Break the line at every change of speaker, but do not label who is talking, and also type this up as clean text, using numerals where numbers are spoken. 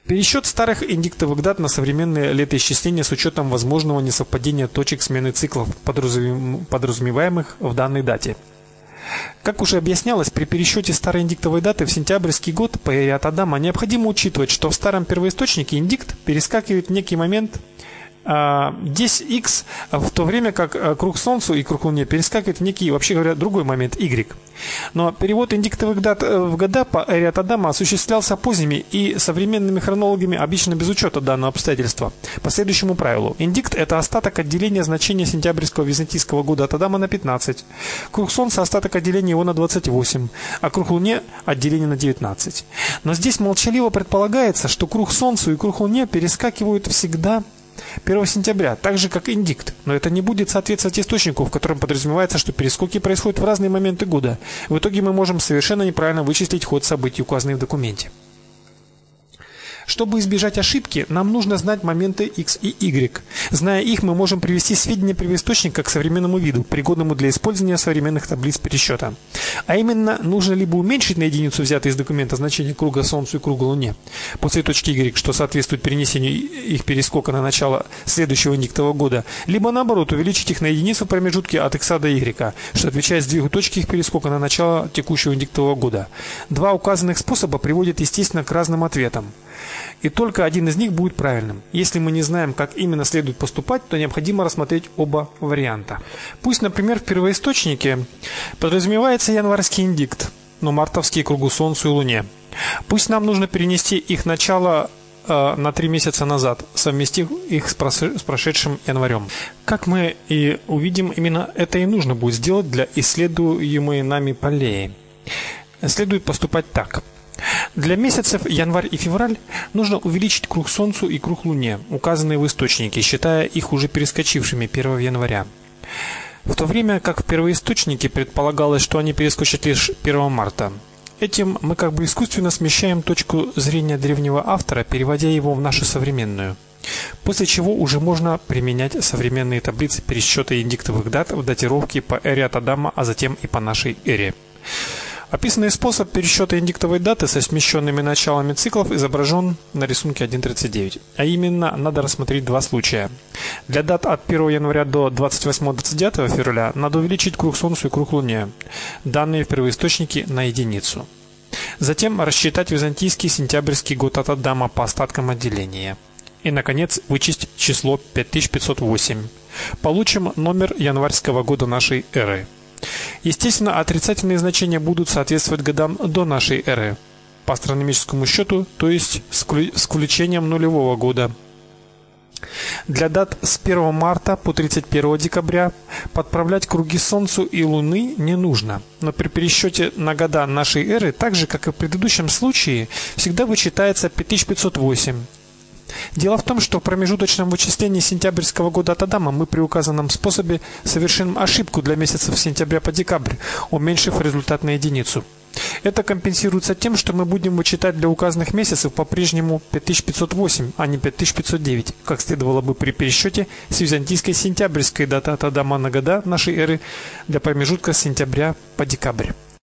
Пересчет старых индиктовых дат на современные летоисчисления с учетом возможного несовпадения точек смены циклов, подразумеваемых в данной дате. Как уже объяснялось, при пересчете старой индиктовой даты в сентябрьский год по эре от Адама необходимо учитывать, что в старом первоисточнике индикт перескакивает в некий момент здесь x, в то время как круг Солнцу и круг Луне перескакивает в некий, вообще говоря, другой момент y. Но перевод индиктовых дат в года по эре от Адама осуществлялся поздними и современными хронологами обычно без учета данного обстоятельства. По следующему правилу. Индикт – это остаток отделения значения сентябрьского византийского года от Адама на 15. Круг Солнца – остаток отделения его на 28, а круг Луне – отделение на 19. Но здесь молчаливо предполагается, что круг Солнцу и круг Луне перескакивают всегда 1 сентября, так же как индикт, но это не будет соответствовать источнику, в котором подразумевается, что перескоки происходят в разные моменты года. В итоге мы можем совершенно неправильно вычислить ход событий, указанных в документе. Чтобы избежать ошибки, нам нужно знать моменты x и y. Зная их, мы можем привести сведения первоисточника к современному виду, пригодному для использования современных таблиц пересчета. А именно, нужно либо уменьшить на единицу взятое из документа значение круга Солнцу и круга Луне после точки y, что соответствует перенесению их перескока на начало следующего индиктового года, либо наоборот увеличить их на единицу в промежутке от x до y, что отвечает сдвигу точки их перескока на начало текущего индиктового года. Два указанных способа приводят, естественно, к разным ответам. И только один из них будет правильным. Если мы не знаем, как именно следует поступать, то необходимо рассмотреть оба варианта. Пусть, например, в первоисточнике подразумевается январский индикт, но мартовские кругу Солнцу и Луне. Пусть нам нужно перенести их начало на 3 месяца назад, совместив их с прошедшим январем. Как мы и увидим, именно это и нужно будет сделать для исследуемой нами полей. Следует поступать так. Для месяцев январь и февраль нужно увеличить круг Солнцу и круг Луне, указанные в источнике, считая их уже перескочившими 1 января. В то время как в первоисточнике предполагалось, что они перескочат лишь 1 марта. Этим мы как бы искусственно смещаем точку зрения древнего автора, переводя его в нашу современную. После чего уже можно применять современные таблицы пересчета индиктовых дат в датировке по эре от Адама, а затем и по нашей эре. Описанный способ пересчета индиктовой даты со смещенными началами циклов изображен на рисунке 1.39. А именно, надо рассмотреть два случая. Для дат от 1 января до 28-29 февраля надо увеличить круг Солнцу и круг Луне, данные в первоисточнике, на единицу. Затем рассчитать византийский сентябрьский год от Адама по остаткам отделения. И, наконец, вычесть число 5508. Получим номер январского года нашей эры. Естественно, отрицательные значения будут соответствовать годам до нашей эры по астрономическому счету, то есть с включением нулевого года. Для дат с 1 марта по 31 декабря подправлять круги Солнцу и Луны не нужно, но при пересчете на года нашей эры, так же как и в предыдущем случае, всегда вычитается 5508. Дело в том, что в промежуточном вычислении сентябрьского года от Адама мы при указанном способе совершим ошибку для месяцев с сентября по декабрь, уменьшив результат на единицу. Это компенсируется тем, что мы будем вычитать для указанных месяцев по-прежнему 5508, а не 5509, как следовало бы при пересчете с византийской сентябрьской даты от Адама на года нашей эры для промежутка с сентября по декабрь.